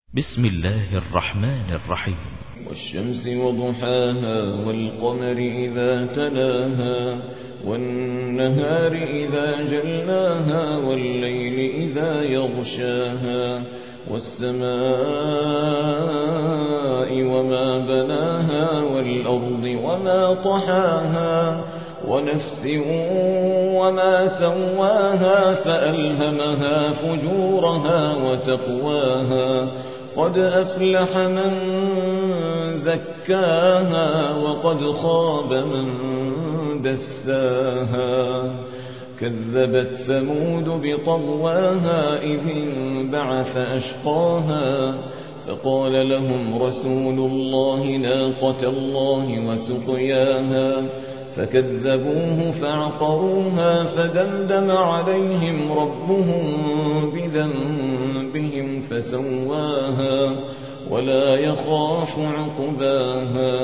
بسم الله الرحمن الرحيم. والشمس وضحاها والقمر إذا تلاها والنهار إذا جلاها والليل إذا يغشاها والسماء وما بناها والأرض وما طحاها ونفس وما سواها فألهمها فجورها وتقواها قد أفلح من زكاها وقد خاب من دساها كذبت ثمود بطغواها إذ انبعث أشقاها فقال لهم رسول الله ناقة الله وسقياها فكذبوه فعقروها فدمدم عليهم ربهم بذنبهم فسواها ولا يخاف عقباها